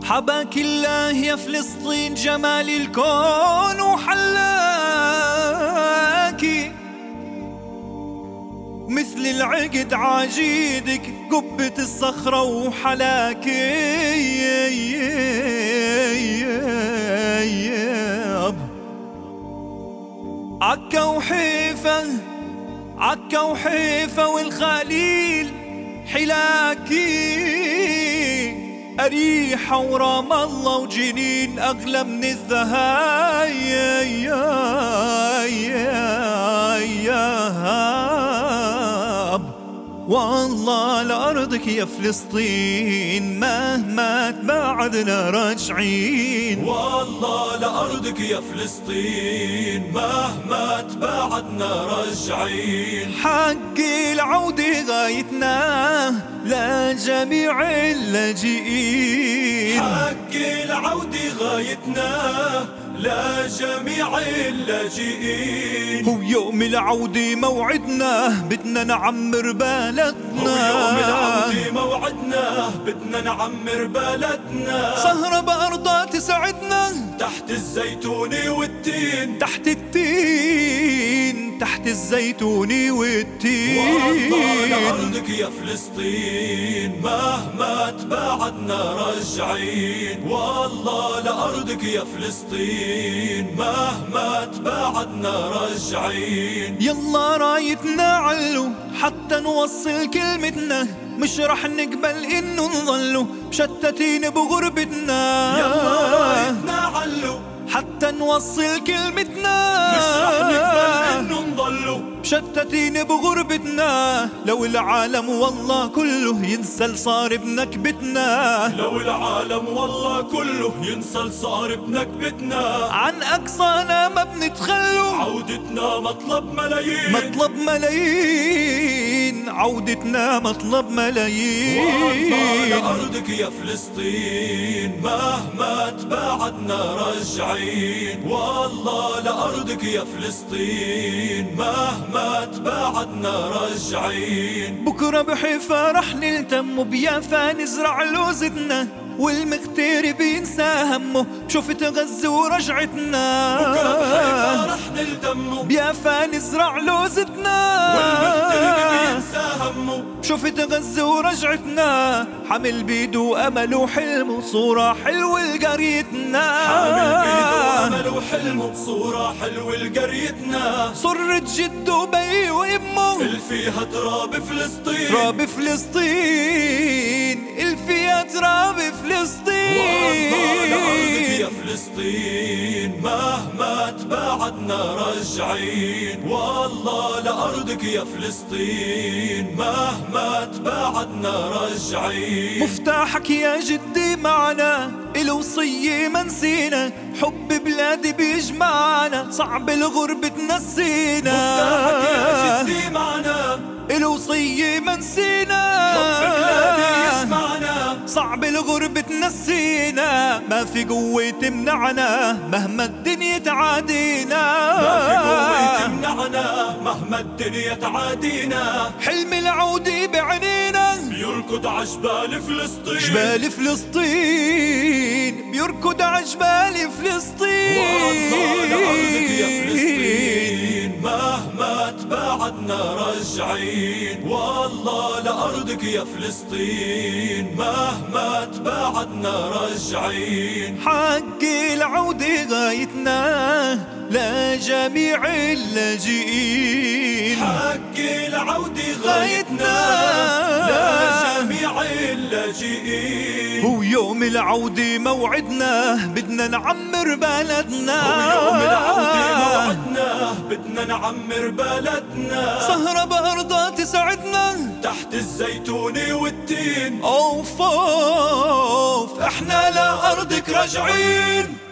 حباك الله يا فلسطين، جمال الكون وحلاكي، مثل العقد عجيدك قبة الصخرة وحلاكي. عكا وحيفا، عكا وحيفا والخليل حلاكي، أريحة ورام الله وجنين أغلى من الذهب. والله لأرضك يا فلسطين مهما تبعدنا راجعين. والله لأرضك يا فلسطين مهما تبعدنا راجعين. حق العودة غايتنا لجميع اللاجئين. حق العودة غايتنا لجميع اللاجئين. هو يوم العودة موعدنا بدنا نعمر بلدنا. هو يوم العودة موعدنا بدنا نعمر بلدنا. سهرة بأرضها تسعدنا تحت الزيتون والتين. تحت التين، تحت الزيتون والتين. والله لأرضك يا فلسطين مهما تبعدنا راجعين. والله لأرضك يا فلسطين مهما تبعدنا راجعين. يلا رايتنا علو حتى نوصل كلمتنا، مش رح نقبل انه نضلوا مشتتين بغربتنا. يلا رايتنا علو حتى نوصل كلمتنا، مش رح نقبل انه نضلوا مشتتين بغربتنا. لو العالم والله كله ينسى صار بنكبتنا. لو العالم والله كله ينسى صار بنكبتنا. عن أقصانا ما بنتخلوا، عودتنا مطلب ملايين. مطلب ملايين، عودتنا مطلب ملايين. والله لأرضك يا فلسطين مهما تبعدنا راجعين. والله لأرضك يا فلسطين مهما تبعدنا راجعين. بكرة بحيفا رح نلتم، بيافا نزرع لوزتنا، والمغتير بينسى همه شفت غزة ورجعتنا. بكرة بحيفا رح نلتم، بيافا نزرع لوزتنا، والمغتير بينسى همه شفت غزة ورجعتنا. حمل بيدو أمل وحلم وصورة حلوة لقريتنا. حامل بيدو أمل وحلم وصورة حلوة لقريتنا. صرت جده بي وامه الفيها تراب فلسطين. تراب فلسطين، الفيها تراب فلسطين. والله لأرضك يا فلسطين مهما تبعدنا راجعين. والله لأرضك يا فلسطين مهما تبعدنا راجعين. مفتاحك يا جدي معنا، الوصية ما نسينا، حب بلادي بيجمعنا، صعب الغربة تنسينا. مفتاحك يا جدي معنا، الوصية ما نسينا، حب بلادي يجمعنا، صعب الغربة تنسينا. ما في قوة تمنعنا مهما الدنيا تعادينا. ما في قوة تمنعنا مهما الدنيا تعادينا. حلم العودة بعينينا بيركض عجبال فلسطين. جبال فلسطين، بيركض عجبال فلسطين. والله لأرضك يا فلسطين مهما تبعدنا راجعين. والله لأرضك يا فلسطين مهما تبعدنا راجعين. حق العودة غايتنا لجميع اللاجئين. حق العودة غايتنا لجميع اللاجئين. هو يوم العودة موعدنا بدنا نعمر بلدنا. هو يوم العودة موعدنا بدنا نعمر بلدنا. سهرة بأرضها تسعدنا تحت الزيتون والتين. أوف أوف، احنا لأرضك راجعين.